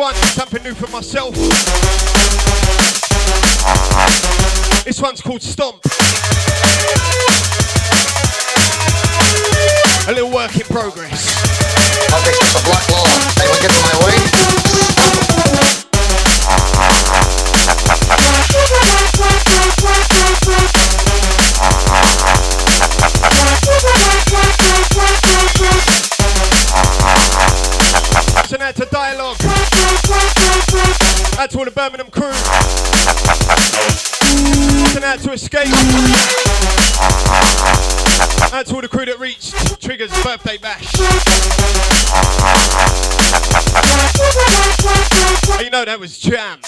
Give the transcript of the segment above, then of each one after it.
one, something new for myself. This one's called Stomp. A little work in progress. I'll take just a black law. Anyone get in my way? So now to Dialogue. Out to all the Birmingham crew. So now to Escape. Out to all the crew that reached Trigger's birthday bash. You know that was jam.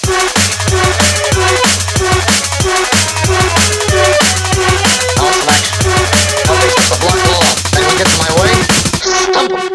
I'll take just a black law. Anyone get in my way? Stump 'em.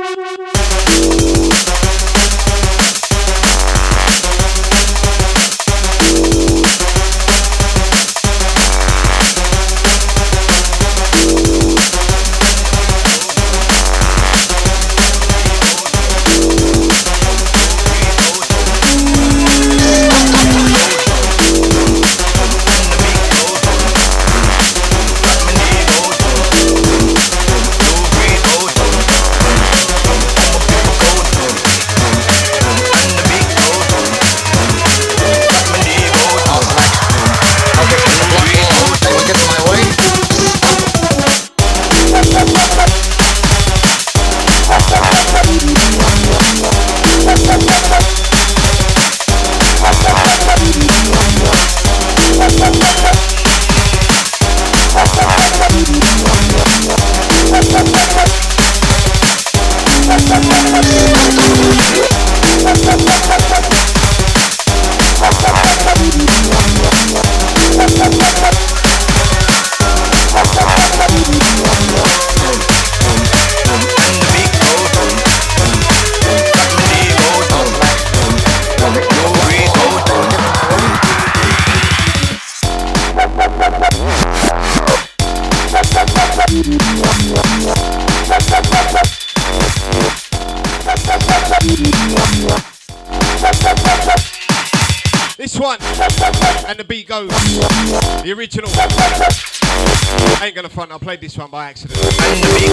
This one, and the beat goes, the original. I ain't gonna front, I played this one by accident. And the beat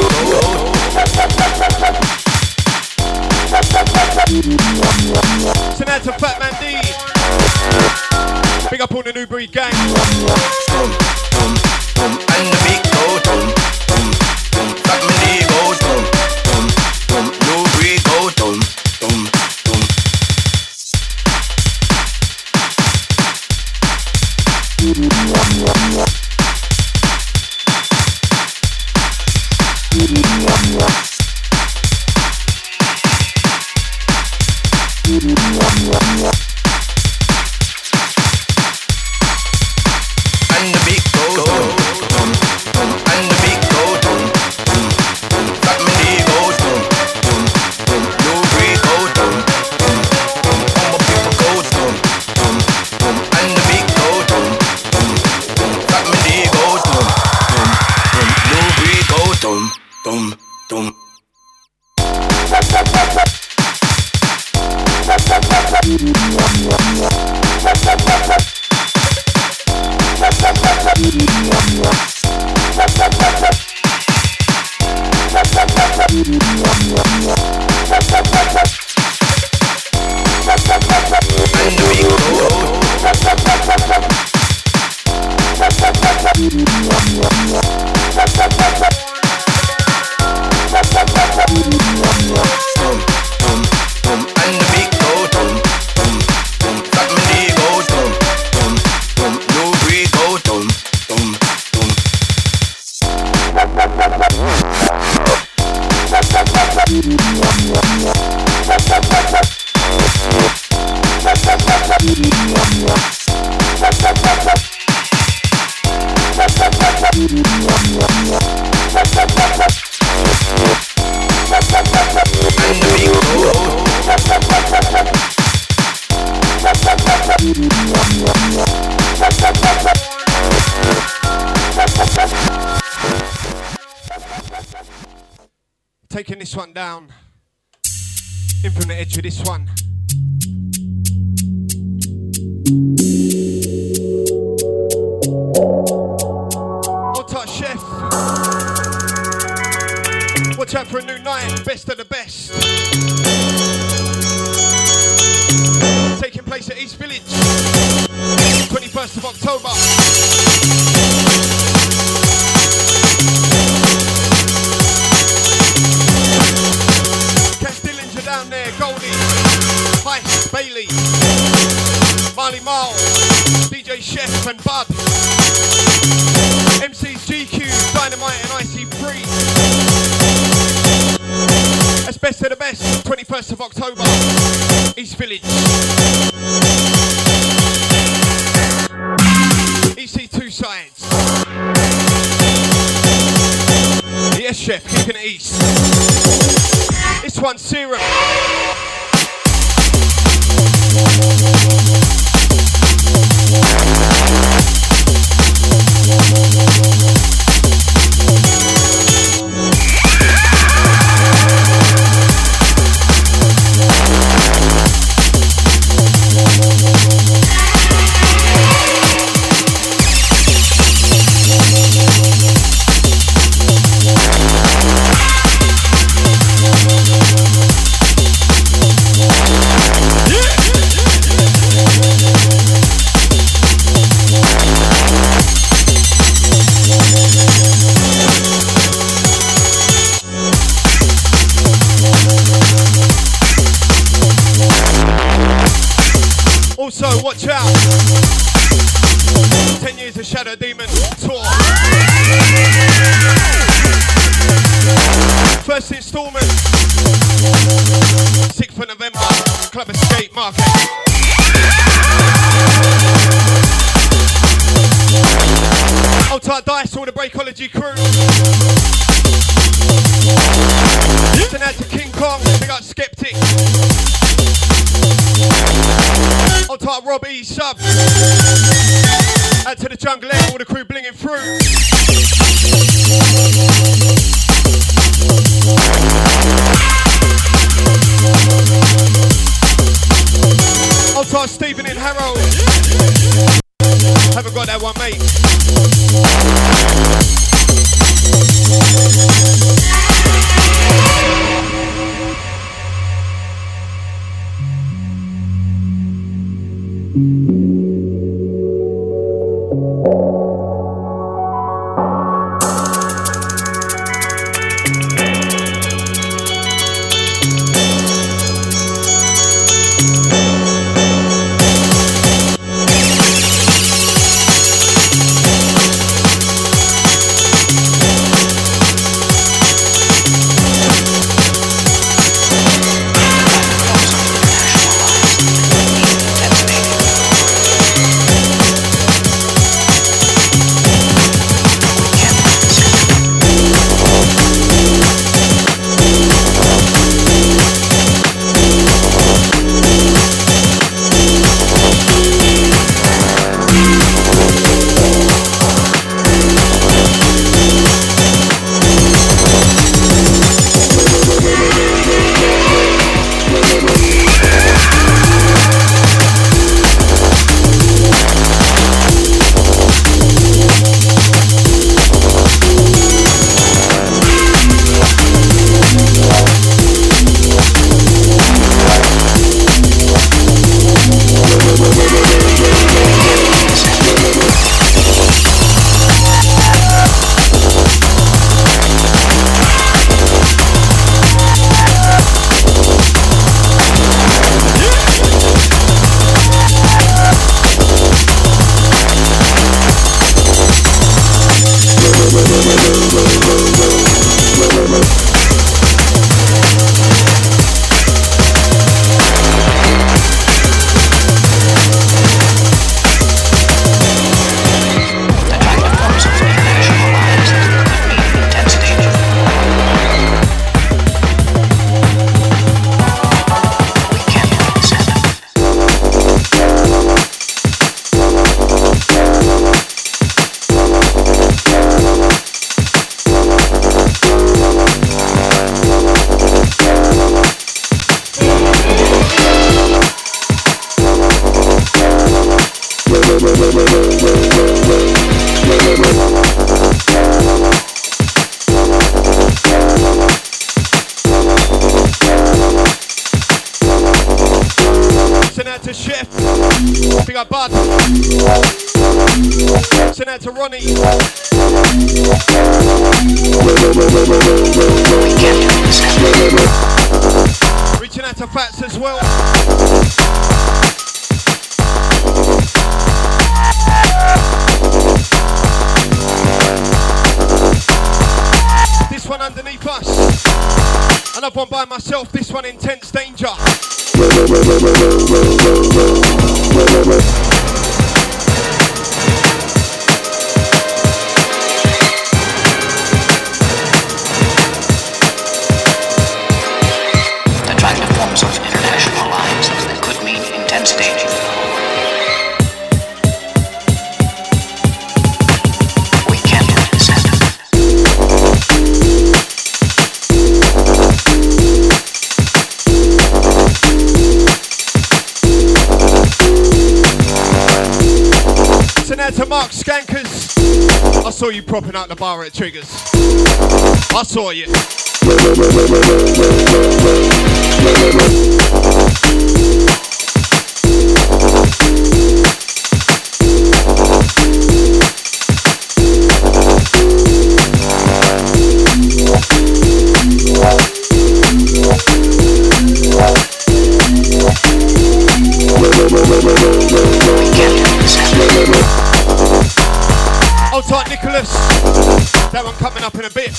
goes. So now to Fat Man D. Big up all the New Breed gang. And the beat goes. Fat Man D goes. New Breed goes. Taking this one down. In from the edge of this one. Hold tight, chef. Watch out for a new night, best of the best. Taking place at East Village, 21st of October. Cass Dillinger down there, Goldie, Heist, Bailey, Marley Marl, DJ Chef and Bud, MC's GQ, Dynamite and IC3. That's best of the best, 21st of October, East Village. EC2 sides. Yes, chef, kicking it east. This one's Serum. Also, watch out. 10 years of Shadow Demon tour. First installment, 6th of November, Club Escape Market. Hold tight, Dice, all the Breakology crew. Send out to King Kong, big up Skeptic. Hold tight, Rob E sub. Out to the Jungle Air, all the crew blinging through. Hold tight, Stephen in Harrow. Haven't got that one, mate. left. Big up Bud. Send out to Ronnie. Reaching out to Fats as well. This one underneath us. Another one by myself. This one Intense Danger. Attractive forms of international alliances that could mean intense danger. We can't let this happen. To Mark Skankers. I saw you propping out the bar at Triggers. I saw you. Hold tight, Nicholas. That one coming up in a bit.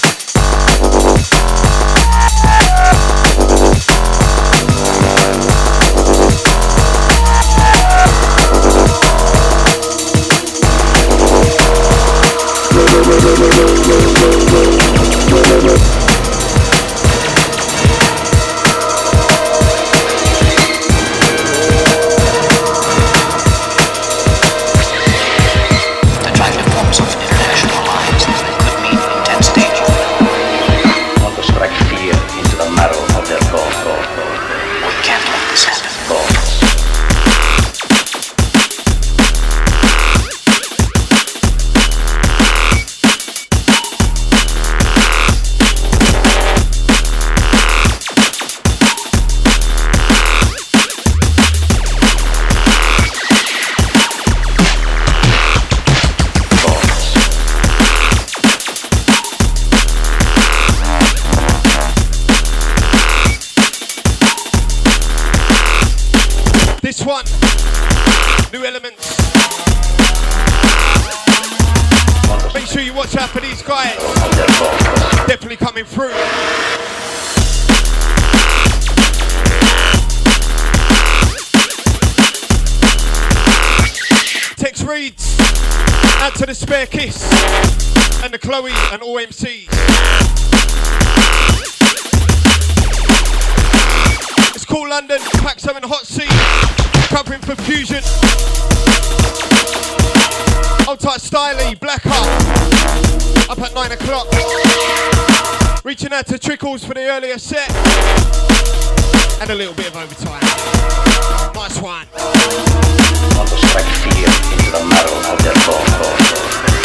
One, New Elements. Make sure you watch out for these guys. Definitely coming through. Tex Reeds, out to the Spare Kiss, and the Chloe and all MCs. It's called London, Paxo and Hot Seat. Covering for Fusion. Old tight Styley, Black up at 9 o'clock. Reaching out to Trickles for the earlier set. And a little bit of overtime. Nice one. Want to strike fear into the marrow of their bones.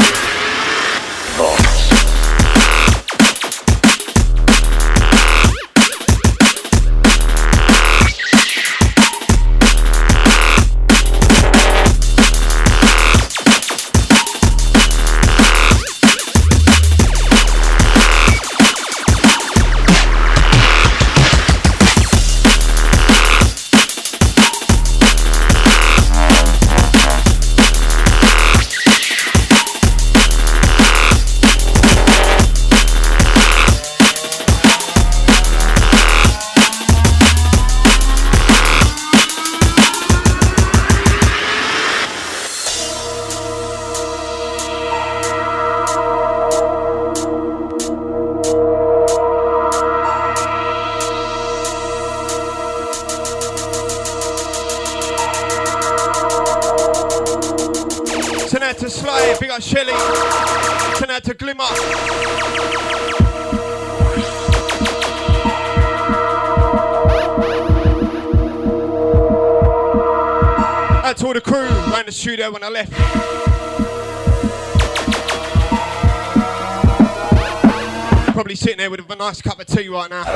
To Sly, big up Shelly, send out to Glimmer. Out to all the crew around the studio when I left. Probably sitting there with a nice cup of tea right now.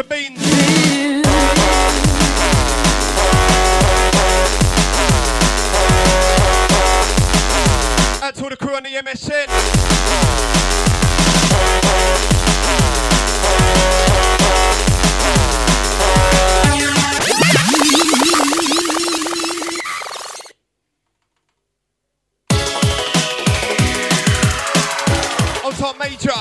beans. Out to all the crew on the MSN. On top Major.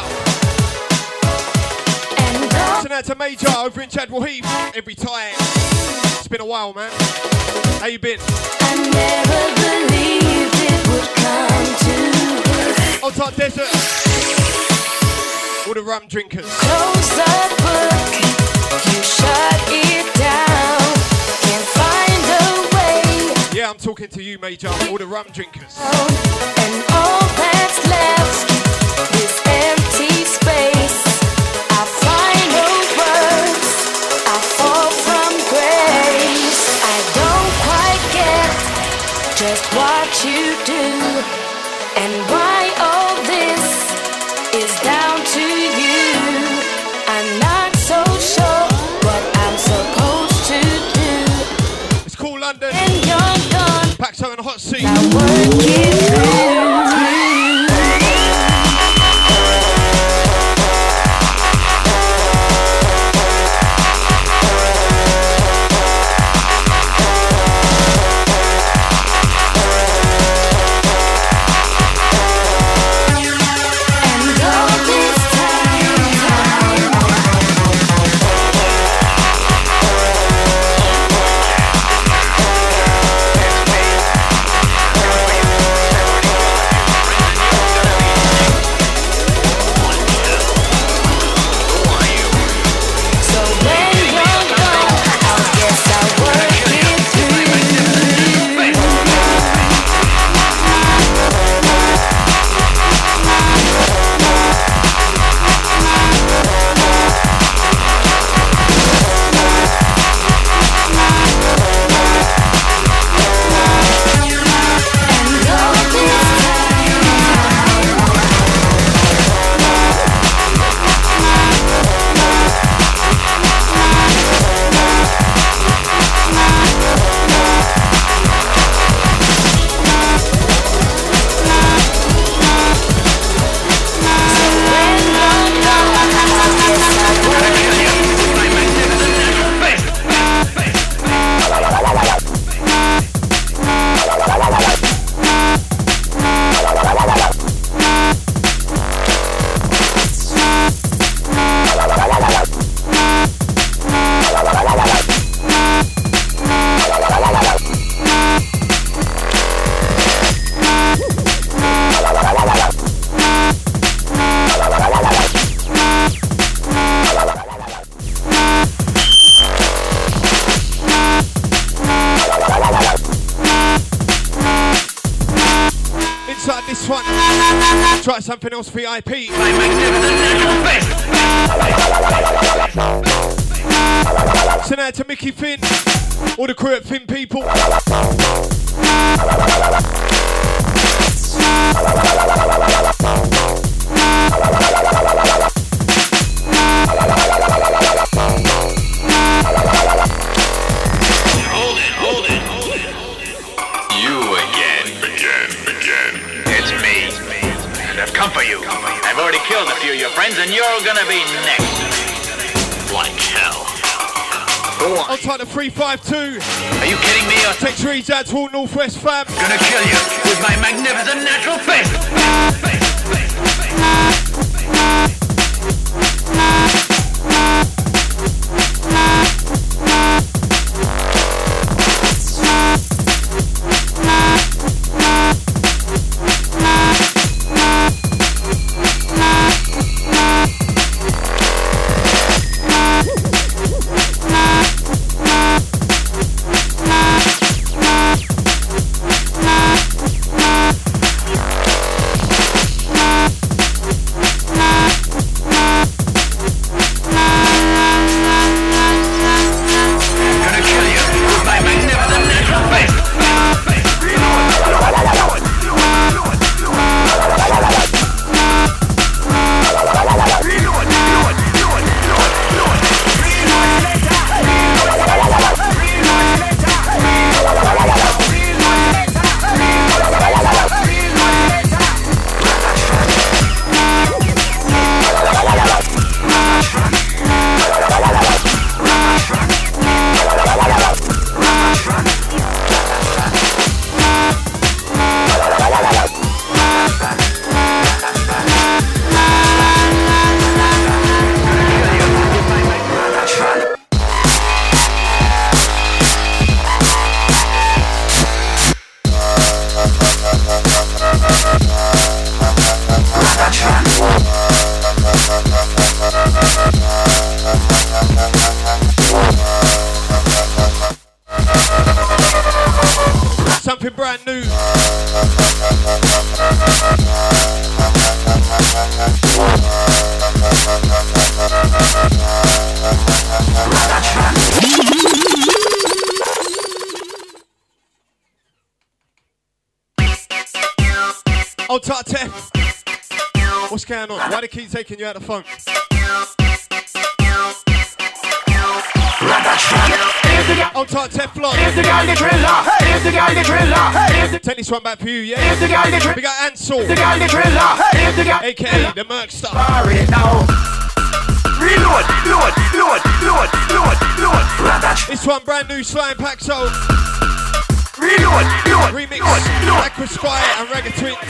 Listen out to Major over in Chadwell Heath every time. It's been a while, man. How you been? I never believed it would come to this. On top Desert. All the rum drinkers. Close the book, you shut it down. Can't find a way. Yeah, I'm talking to you, Major. All the rum drinkers. And all that's left is empty space. I find no words, I fall from grace. I don't quite get just what you do, and why all this is down to you. I'm not so sure what I'm supposed to do. It's cool, London. And you're gone, Paxo and Hot Seat. I work it through. Try something else, VIP. Send out to Mickey Finn, all the crew at Finn People. Hold it. You again. It's me. And I've come for you. I've already killed a few of your friends, and you're gonna be next. Like hell. I'll take the 352. Are you kidding me? Text reads out to all Northwest fam. Gonna kill you with my magnificent natural face. brand new. Old Tartef, what's going on? Why they keep taking you out of the phone? Old Tartef vlog. Take this one back for you, yeah? We got Ansel, aka the Merkstar. This one brand new Slime Paxo. Remix, Aqua Sky and Ragga Twins.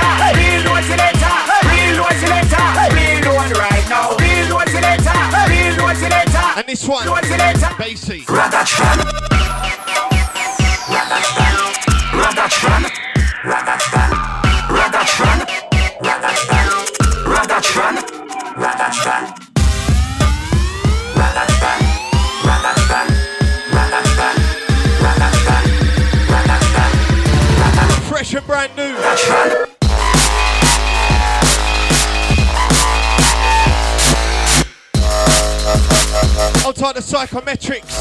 And this one, Bassy. Fresh and brand new. I'll type the Psychometrics.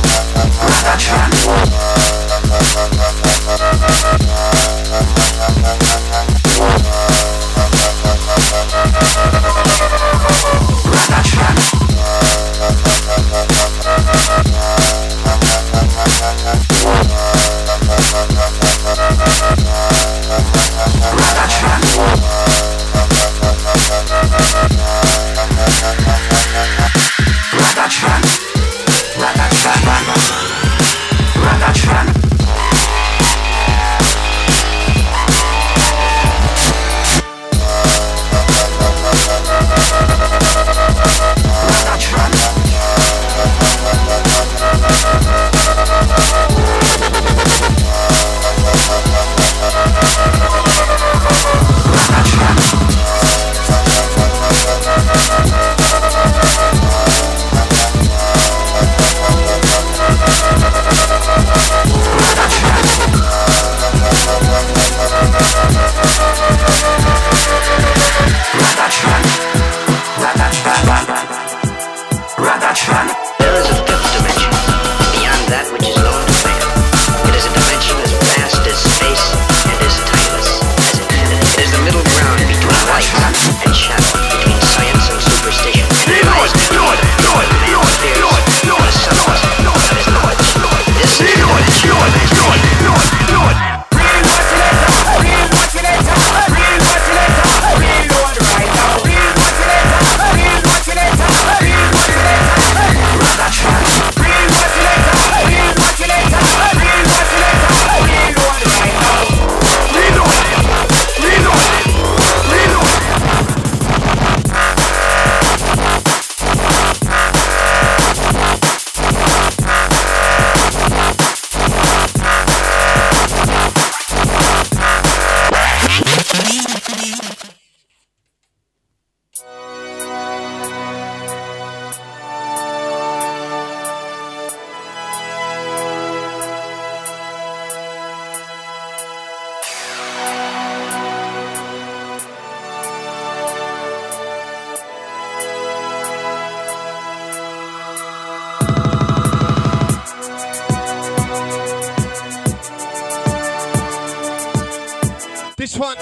This one,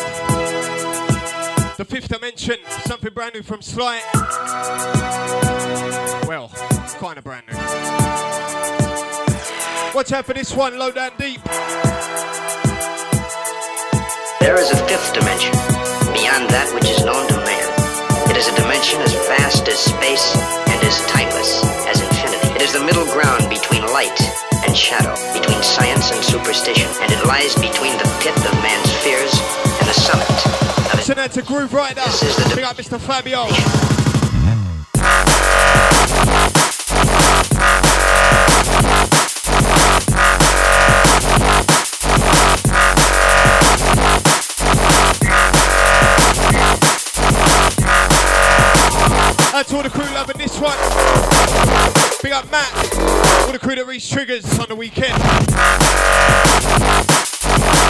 The Fifth Dimension, something brand new from Sly. Well, kind of brand new. Watch out for this one, Low Down Deep. There is a fifth dimension, beyond that which is known to man. It is a dimension as vast as space and as timeless as infinity. It is the middle ground between light and shadow, between science and superstition, and it lies between the pit of man's fears and the summit of his... So now to Groove Rider. This is the Big up Mr. Fabio. That's all the crew loving this one. Big up Matt. All the crew that reached Triggers on the weekend.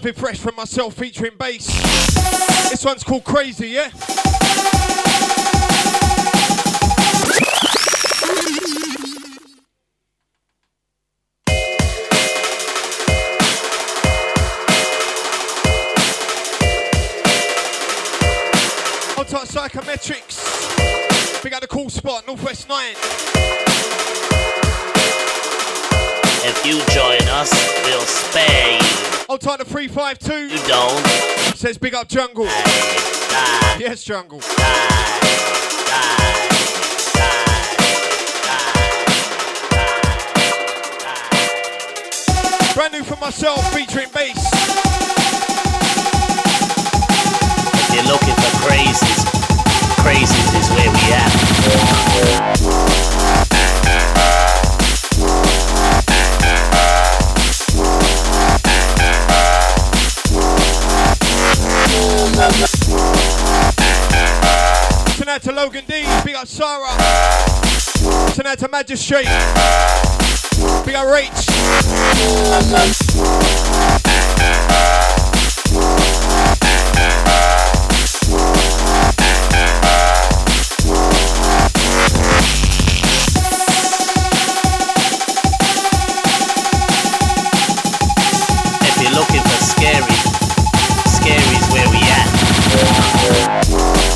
Something fresh from myself featuring bass. This one's called Crazy, yeah? On top Psychometrics. We got the cool spot, Northwest 9. If you join us, we'll spare you. On top the 352. You don't. Says big up Jungle. Die. Yes, Jungle. Brand new for myself, featuring bass. If you're looking for crazies, crazies is where we at. Tonight to Logan D, big up Sarah. Tonight to Magistrate, big up Rach. If you're looking for scary, scary's where we at.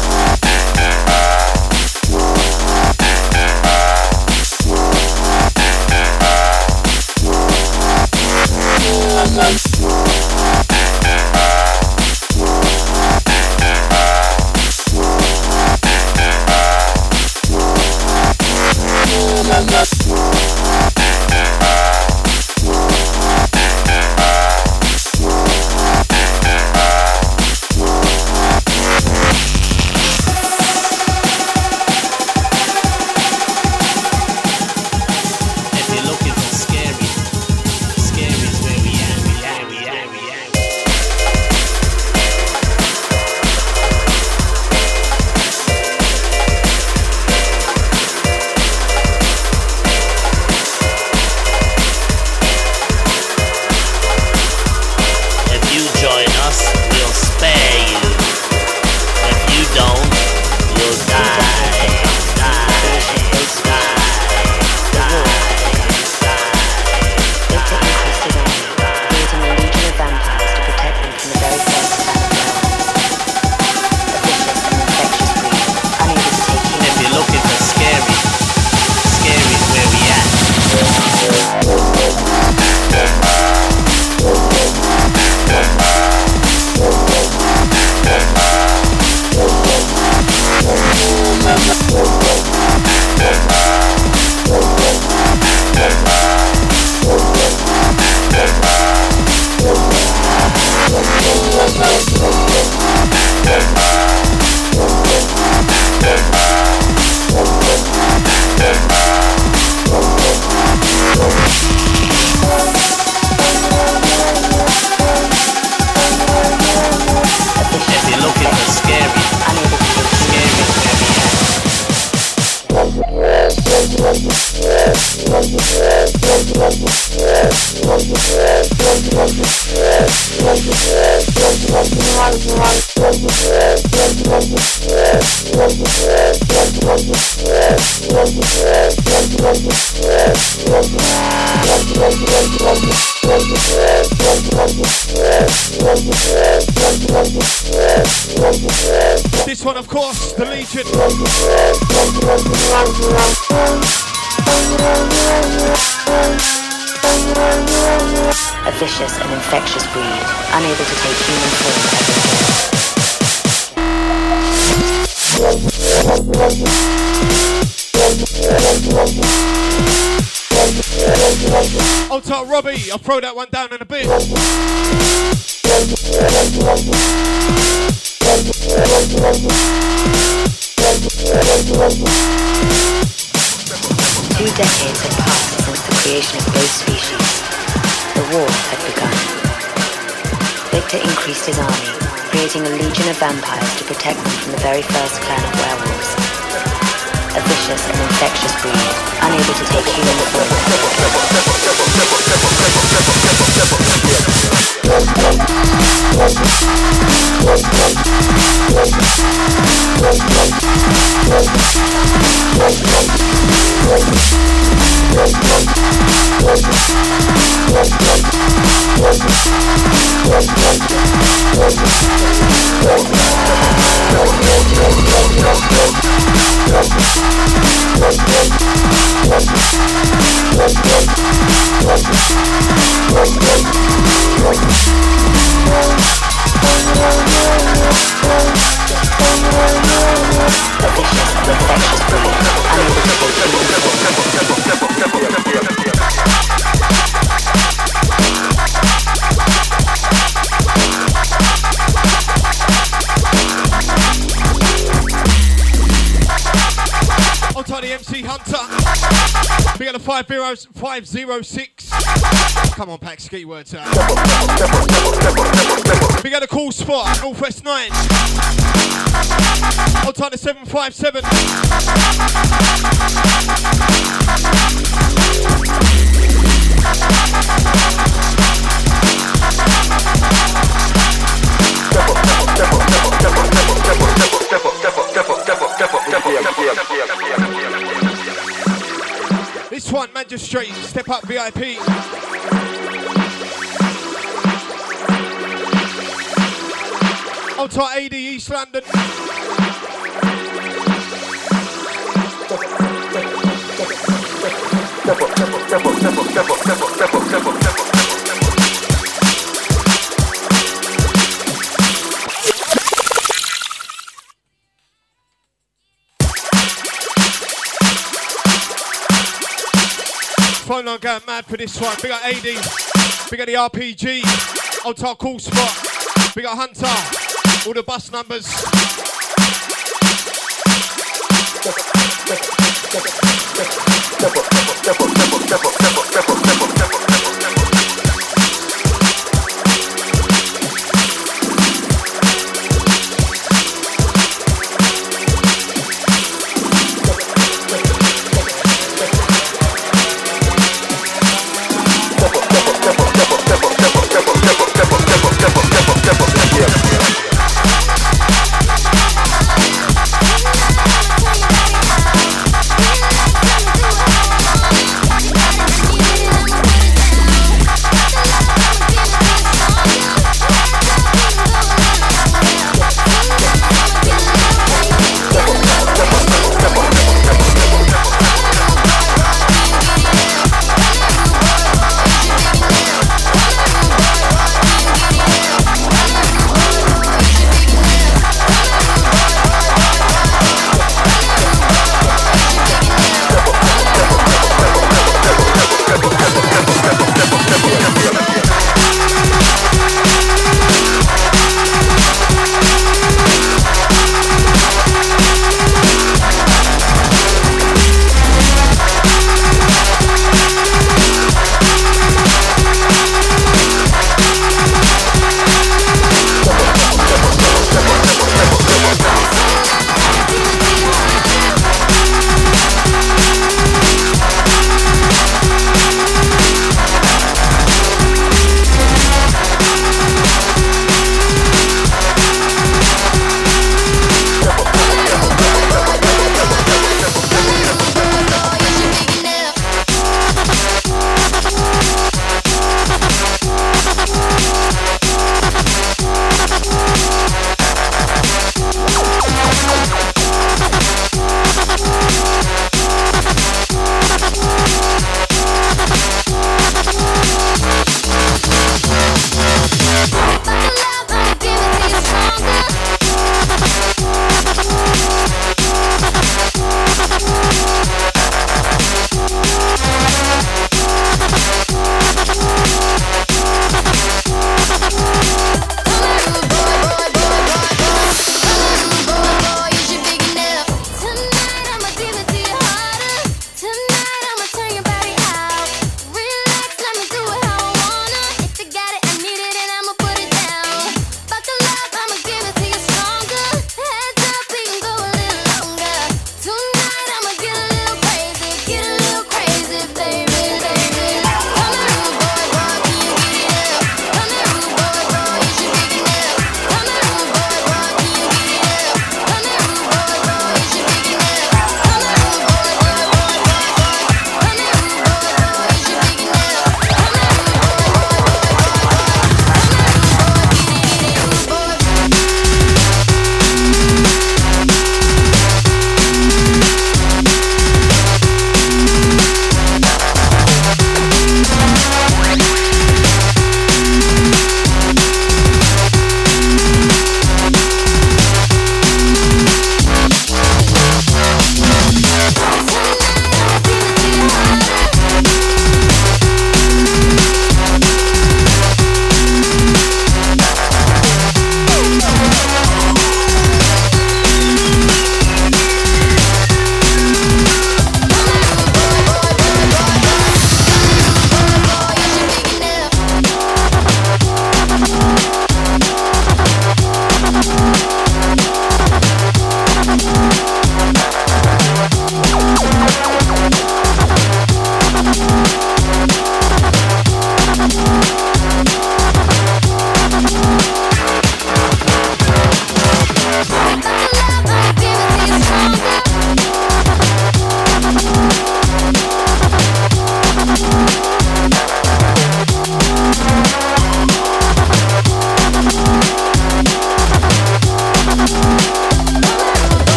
This one, of course, the Legion. A vicious and infectious breed, unable to take human form ever. Old top Robbie, I'll throw that one down in a bit. 2 decades had passed since the creation of both species. The war had begun. Victor increased his army, creating a legion of vampires to protect them from the very first clan of werewolves. A vicious and infectious breed, unable to take human form. We got a 506. Come on, pack ski words out. We got a cool spot, Northwest 9. Hold tight to 757. This one, Magistrate, Step Up VIP. Hold tight, AD East London. Phone line going mad for this one. We got AD, we got the RPG, Old Tar Cool Spot, we got Hunter, all the bus numbers.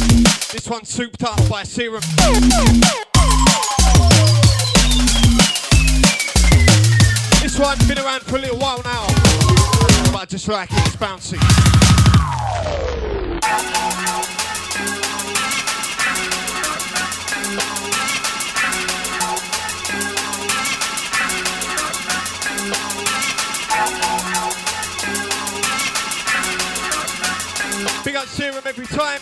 This one's souped up by Serum. This one's been around for a little while now, but I just like it, it's bouncy. Big up Serum every time.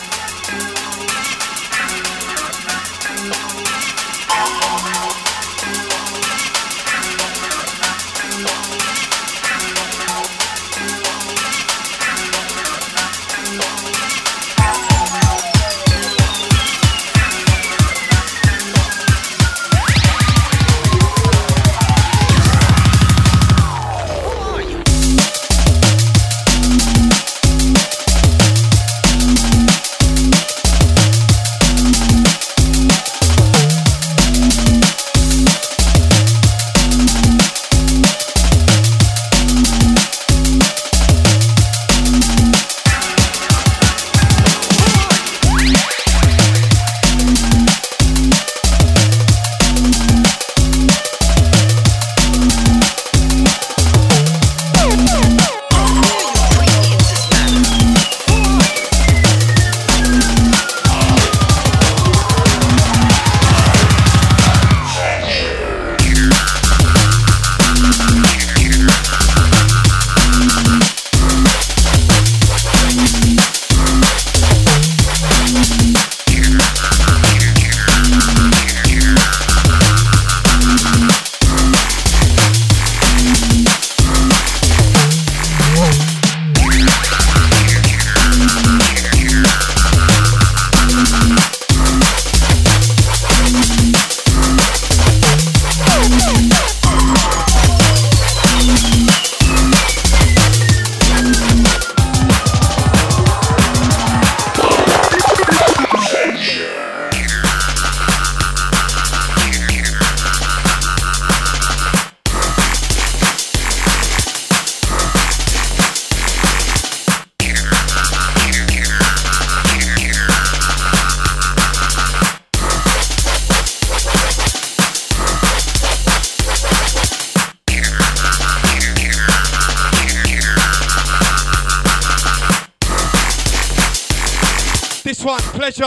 This one, Pleasure.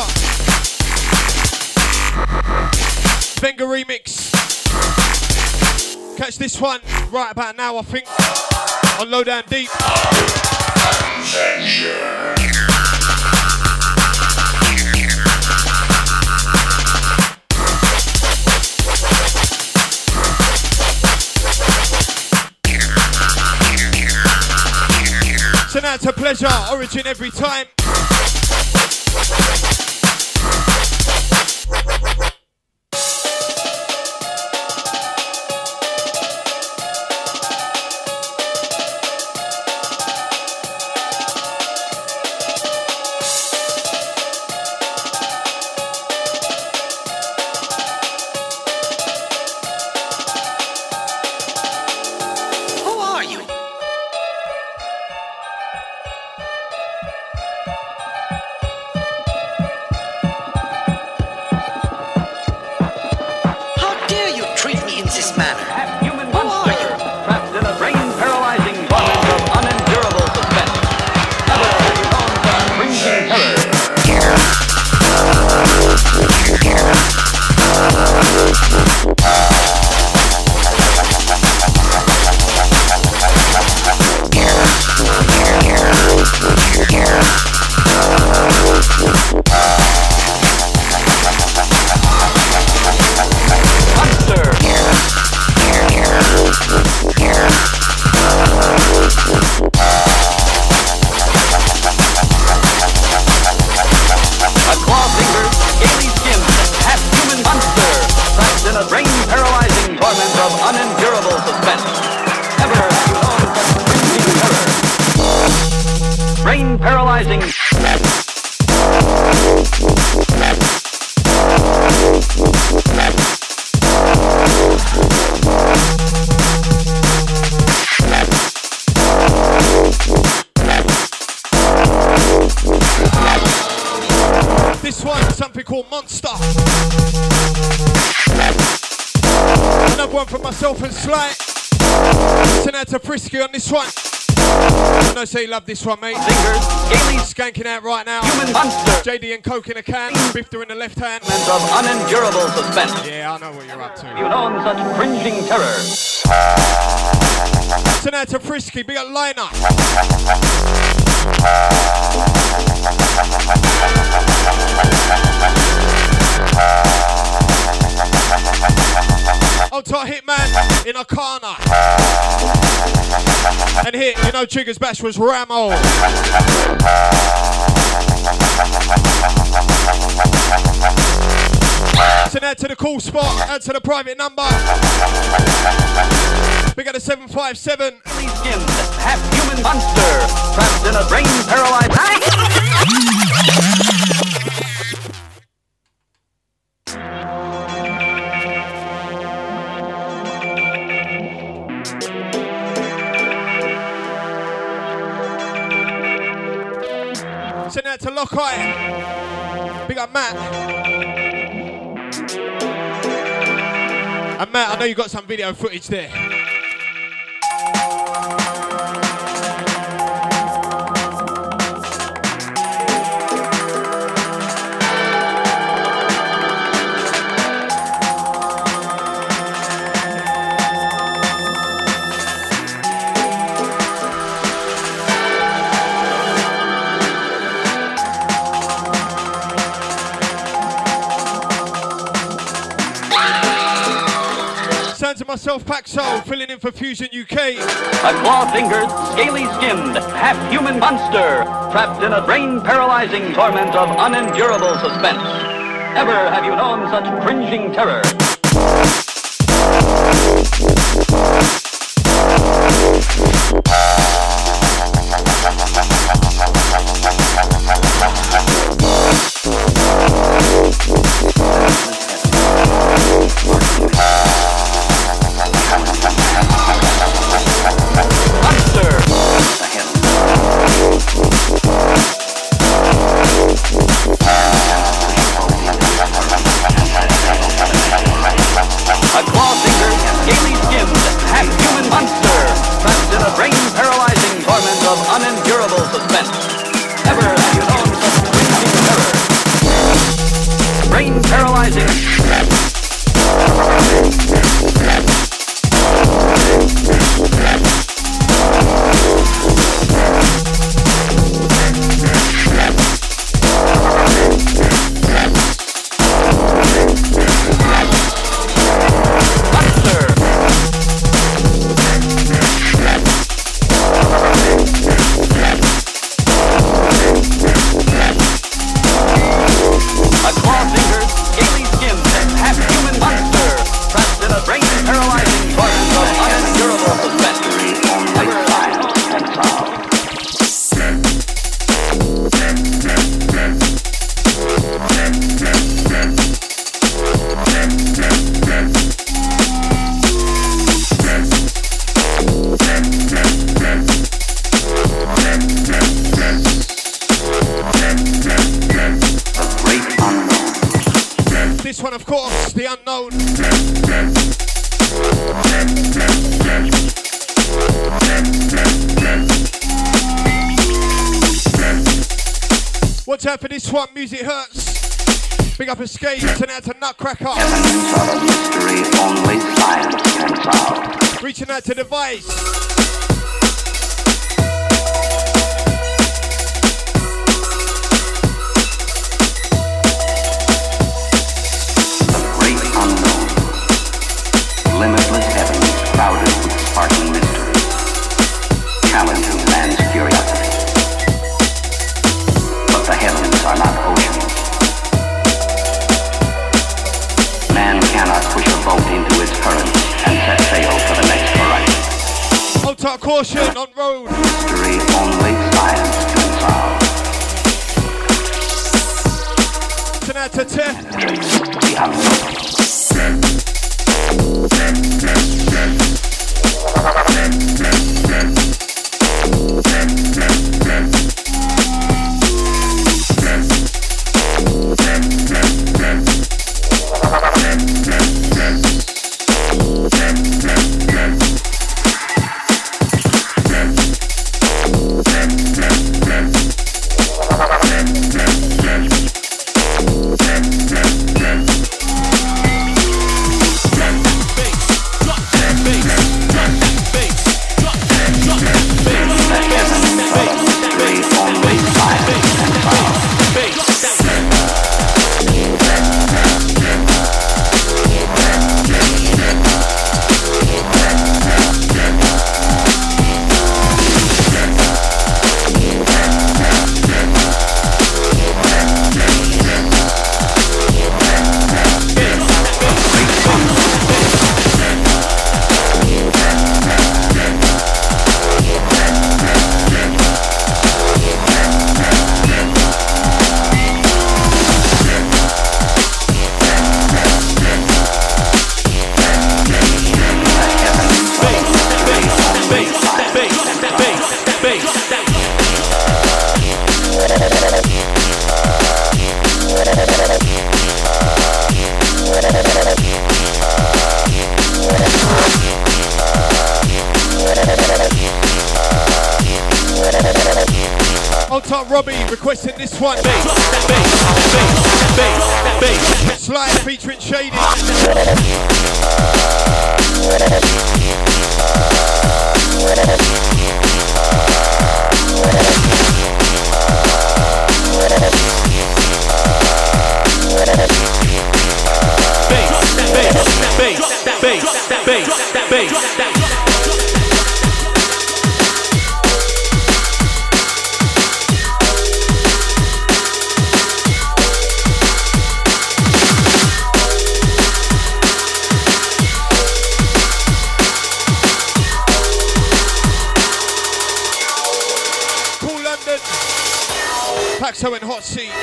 Venga remix. Catch this one right about now, I think, on Low Down Deep. So now to Pleasure, Origin every time. This one, something called Monster. Another one from myself and Sly. Send out to Frisky on this one. I know say you love this one, mate. Skanking out right now. Human Monster. JD and Coke in a can. Bifter in the left hand. Of unendurable suspense. Yeah, I know what you're up to. You know such cringing terror. Send out to Frisky. Big up Liner. Old top Hitman in a corner. And hit, you know Trigger's Bash was Ramo. Send out to the cool spot, out to the private number. We got a 757. Skinned, half-human monster, trapped in a brain-paralyzed... Send out to Lockeye. Big up Matt. And Matt, I know you got some video footage there. To myself, Paxo, filling in for Fusion UK. A claw-fingered, scaly-skinned, half-human monster, trapped in a brain-paralyzing torment of unendurable suspense. Ever have you known such cringing terror? Watch out for this one, music hurts. Big up Escape, and out to Nutcracker. Elements are a mystery only science can solve. Reaching out to Device. Limitless heavens crowded with sparkling mystery, challenging man's curiosity. But the heavens are not oceans. Man cannot push a boat into its current and set sail for the next horizon. Hold tight, caution on road. Mystery only science can solve. Turn out to 10. The unknown. Robbie requesting this one. Slide featuring Shady. Paxo and Hot Seat.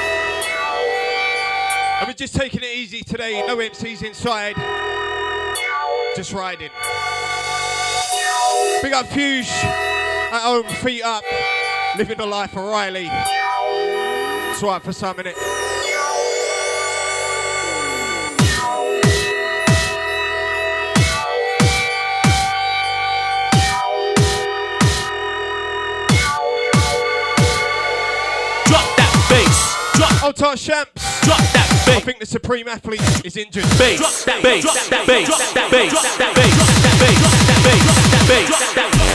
And we're just taking it easy today. No MCs inside. Just riding. Big up Fuge. At home, feet up. Living the life of Riley. It's right for some minute. Old Tar Shamps. Drop that bass. I think the Supreme Athlete is injured. Bass. Drop that bass. Drop that bass. Drop that bass. Drop that bass. Drop that bass. Drop that bass. Drop that bass. Drop that bass.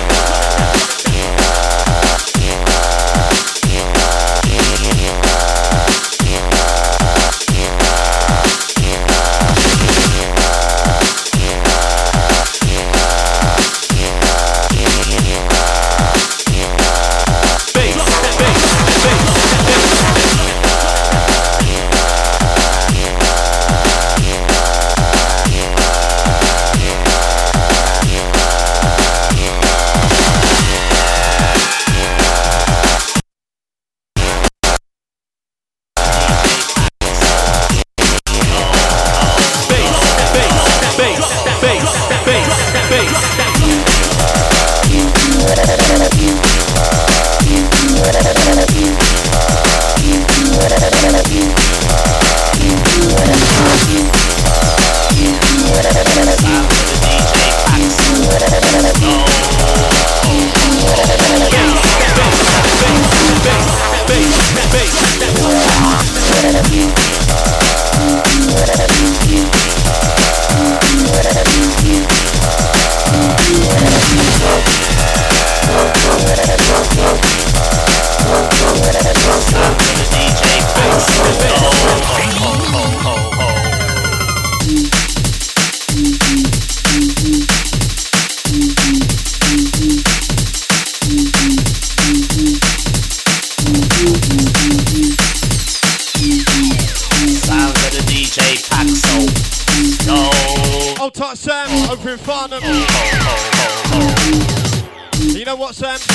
You know what, Sam?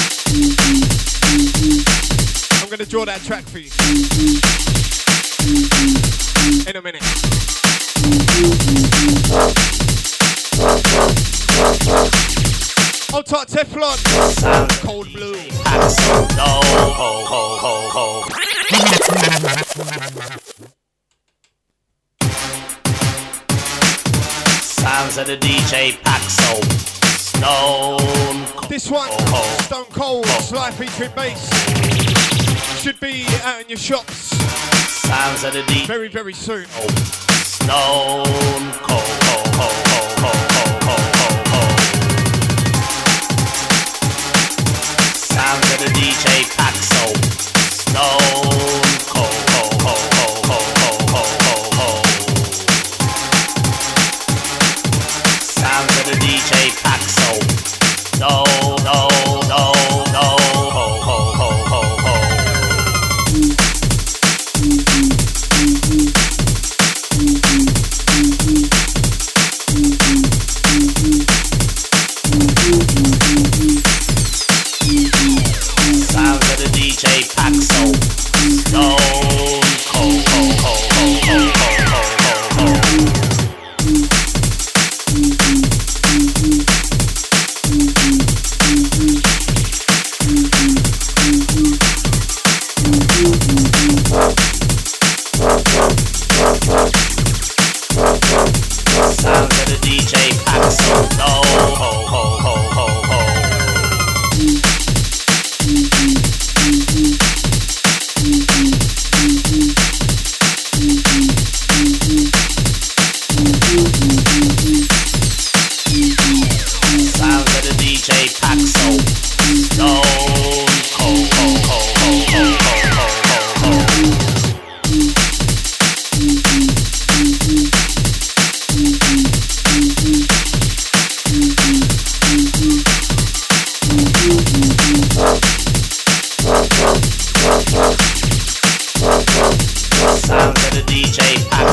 I'm going to draw that track for you in a minute. Old Tot Teflon, Cold Blue. Sounds of the DJ Paxo. Stone. This one, Stone Cold, Sly featuring bass. Should be out in your shops. Sounds of the DJ. Very, very soon. Stone Cold. Sounds of the DJ Paxo. Stone Cold. Sounds of the DJ Paxo. No. Sounds of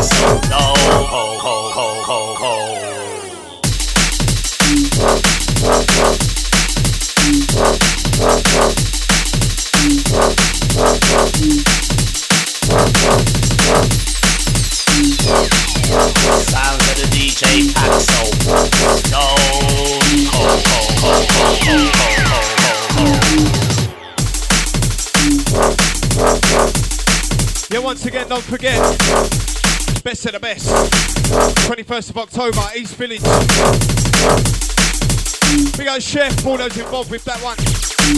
Paxo. No, ho, ho, ho, ho, ho. Sounds of the DJ Paxo. Stone cold, cold, cold, cold, cold, cold, cold. Yeah, once again, don't forget, best of the best. 21st of October, East Village. We got Chef, all those involved with that one.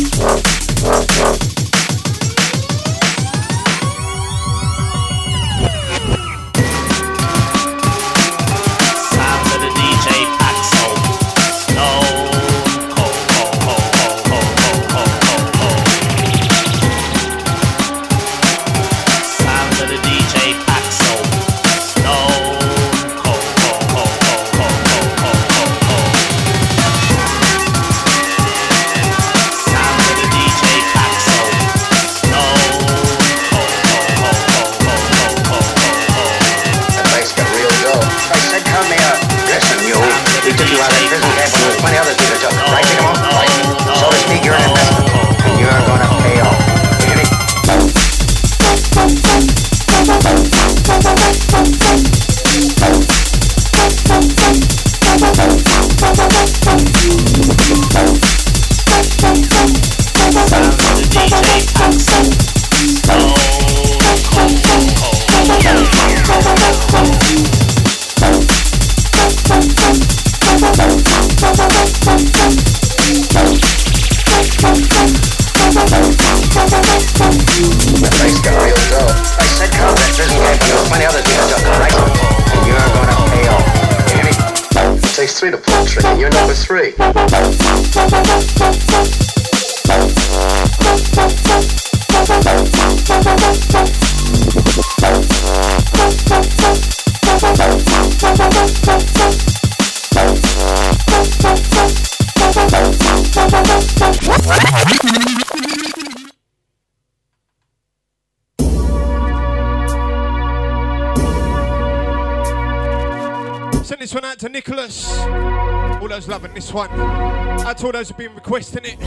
Send this one out to Nicholas. All those loving this one. Out to all those who've been requesting it.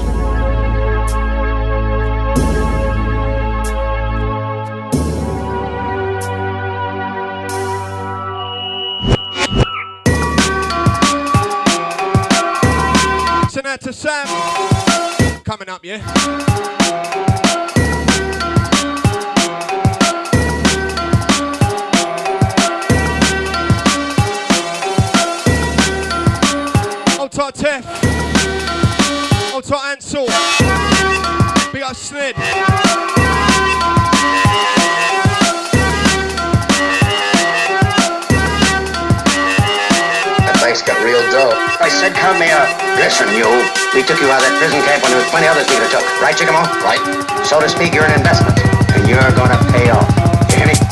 Send out to Sam. Coming up, yeah? Old Tef, Old Ansel, big up Sned. That place got real dull. I said, come here. Listen, you. We took you out of that prison camp when there was plenty others we could have took. Right, Chicamo? Right. So to speak, you're an investment, and you're gonna pay off. You hear me?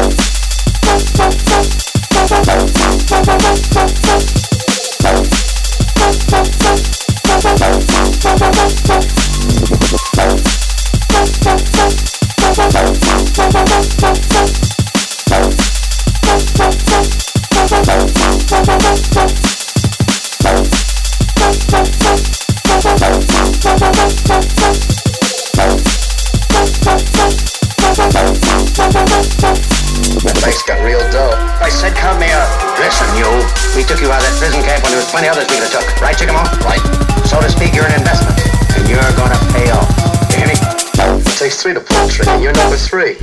Plenty others we could have took. Right, Chicamo? Right. So to speak, you're an investment, and you're gonna pay off. You hear me? It takes three to pull a trigger, and you're number three.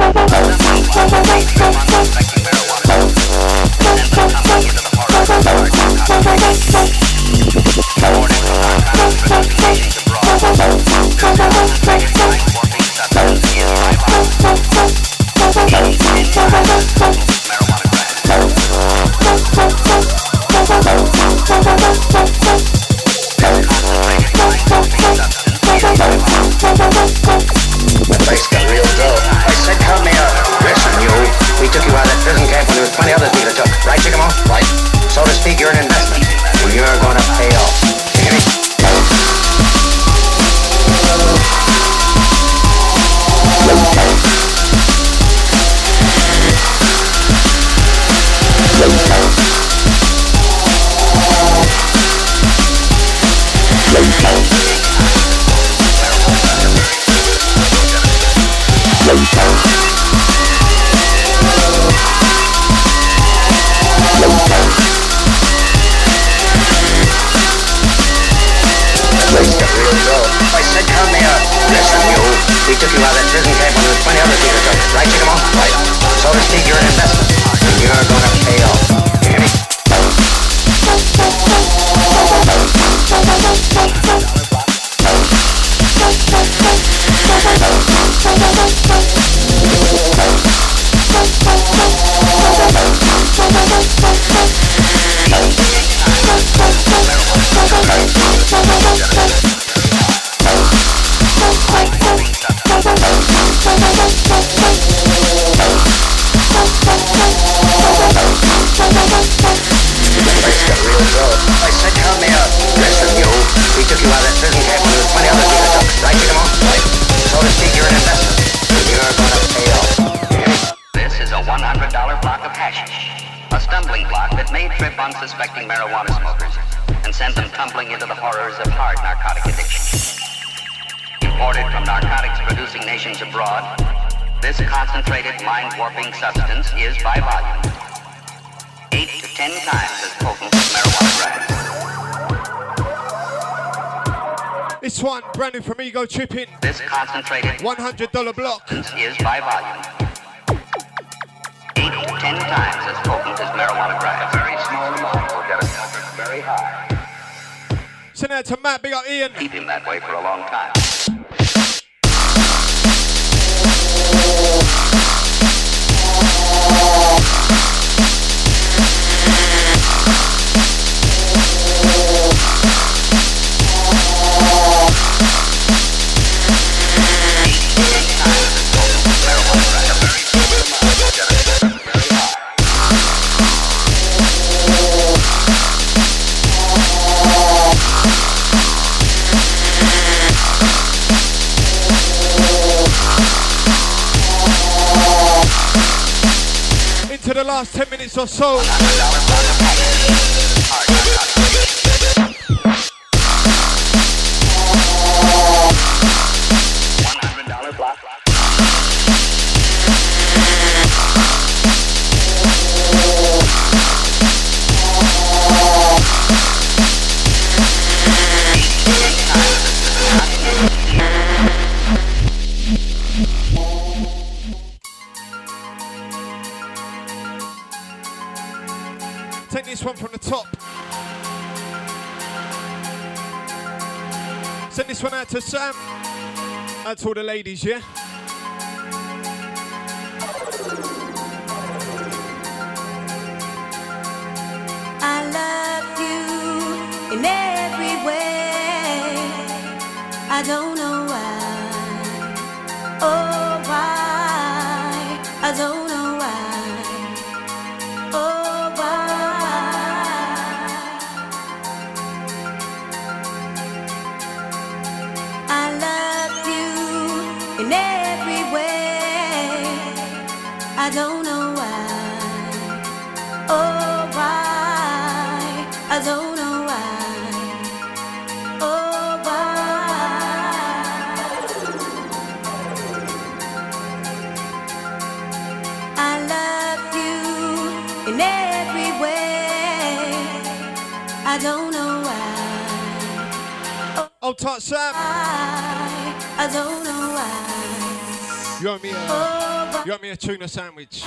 Right, Chickamo? Right. So to speak, you're an investment. And you're gonna pay off. You hear me? I said, come here. Listen, you. We took you out of that prison camp when there was plenty others we could took. Right, Chickamo? Right. So to speak, you're an investment. And you're gonna pay off. This is a $100 block of hashish. A stumbling block that may trip unsuspecting marijuana smokers and send them tumbling into the horrors of hard narcotic addiction. Imported from narcotics-producing nations abroad, this concentrated mind-warping substance is, by volume, 8 to 10 times as potent as marijuana grass. This one, brand new from Ego Tripping. This concentrated $100 block is, by volume, 8 to 10 times as potent as marijuana grass. A very small amount will get us very high. Send out to Matt, big up Ian. Keep him that way for a long time. Into the last 10 minutes or so. $100 block. Take this one from the top. Send this one out to Sam. Out to all the ladies, yeah? I love you in every way. I don't know why. Oh, why? I don't know why. Oh, why? I love you in every way. I don't know why. Oh, why? I don't know why. Oh, why? I love you in every way. I don't know why. Oh, tight Sam. I don't know why. You owe me a tuna sandwich.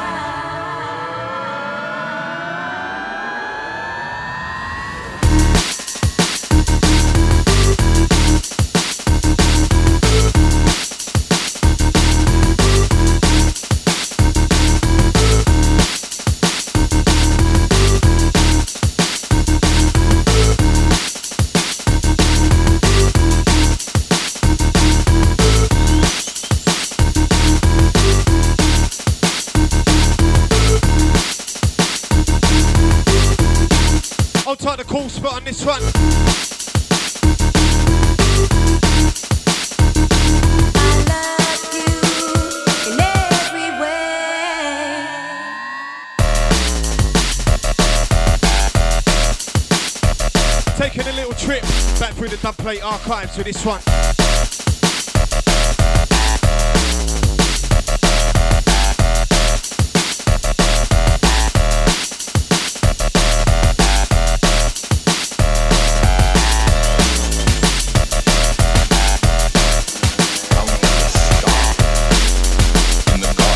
I'll take the cool spot on this one. Taking a little trip back through the dubplate archives with this one. In the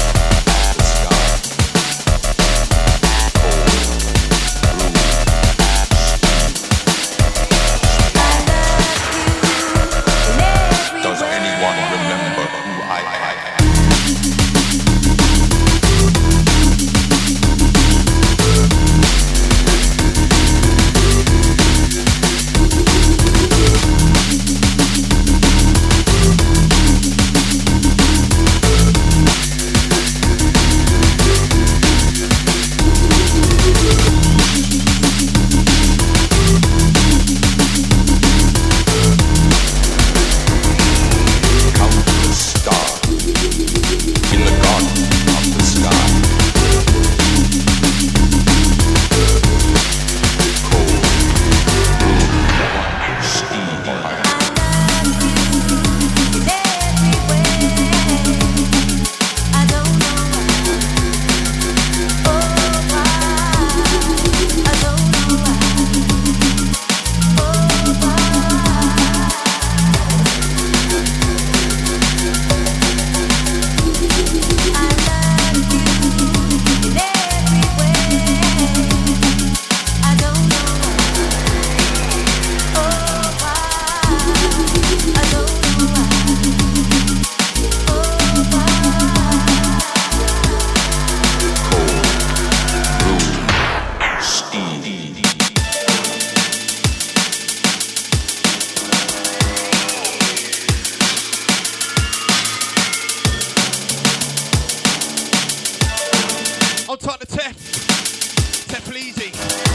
top the Tef. Tef Leezy.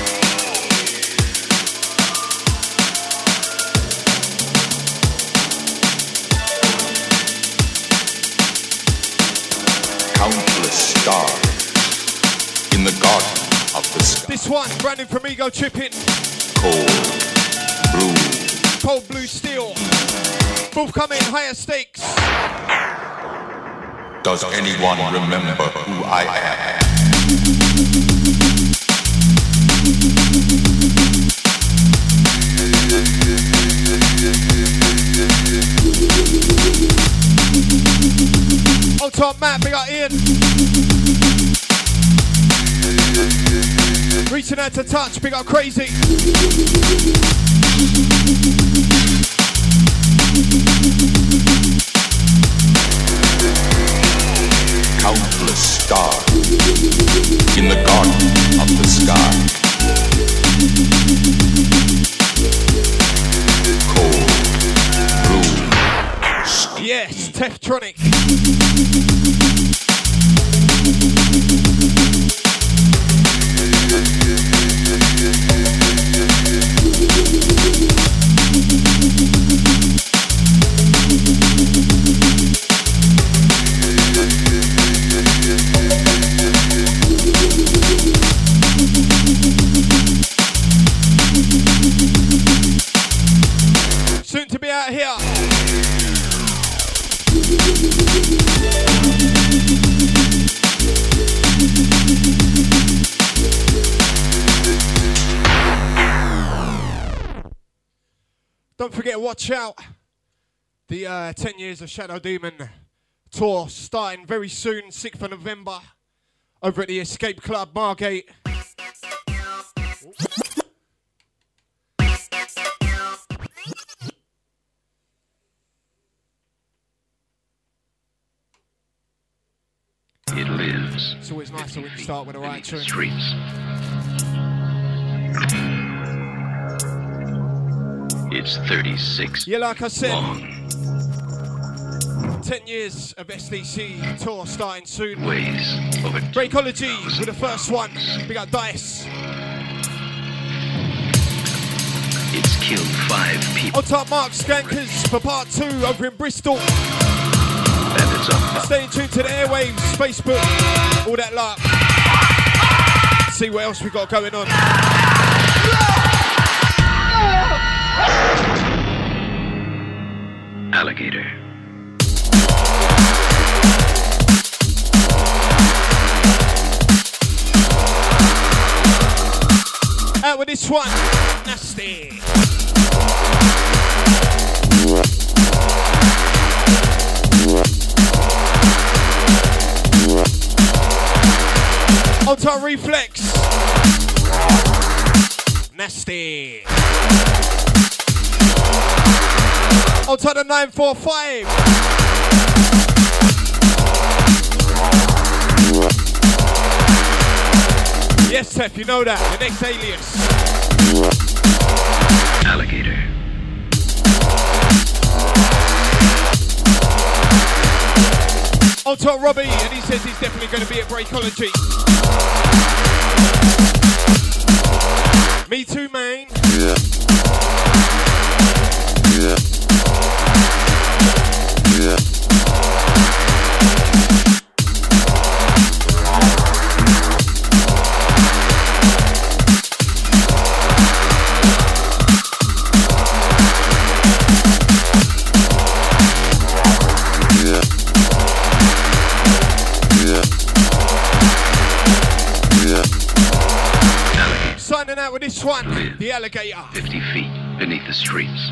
Countless stars in the garden of the sky. This one, brand new from Ego Tripping. Cold blue steel. Both coming, higher stakes. Does anyone remember who I am? On top, Matt, big up Ian. Reaching out to touch, big up Crazy. Countless stars in the garden of the sky. Cold, blue. Yes, Teftronic. Soon to be out here. Don't forget, watch out. The 10 Years of Shadow Demon tour starting very soon, 6th of November, over at the Escape Club, Margate. It lives. It's always nicer when you start with the right tune. Streets. It's 36 yeah, like I said, long. 10 years of SDC tour starting soon. Ways over Breakology with the first one. Big up Dice. It's killed 5 people. On top, Mark Skankers for part 2 over in Bristol. And it's up. Stay tuned to the airwaves, Facebook, all that luck. See what else we got going on. Alligator. Out with this one, Nasty. Ultra Reflex. Nasty. Ultra the 945. Yes, Tef, you know that. The next alias. Alligator. Ultra Robbie, and he says he's definitely going to be at Breakology. Me too, man. Signing out with this one, the Alligator. 50 feet beneath the streets.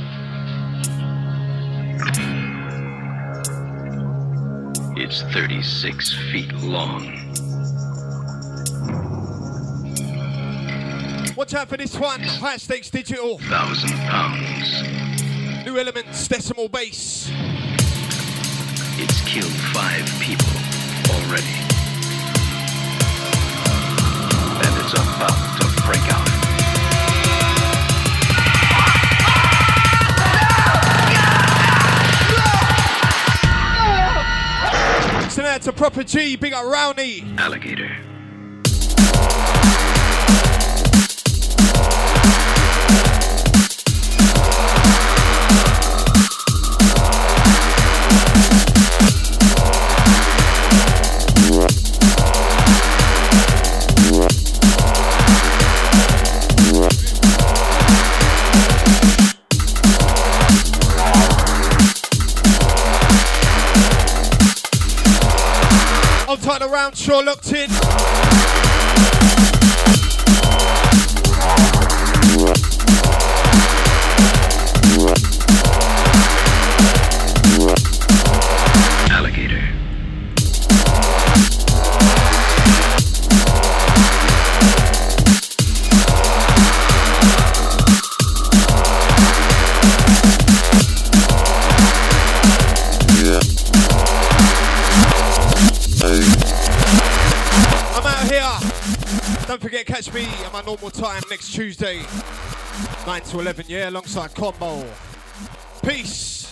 It's 36 feet long. Watch out for this one, High Stakes Digital. 1,000 pounds. New Elements, Decimal Bass. It's killed 5 people already. And it's about to break out. Send out to Proper G, big up Rowney. Alligator. Lounge Shore locked in. Alligator. Don't forget, catch me at my normal time next Tuesday, 9 to 11, yeah, alongside Combo. Peace.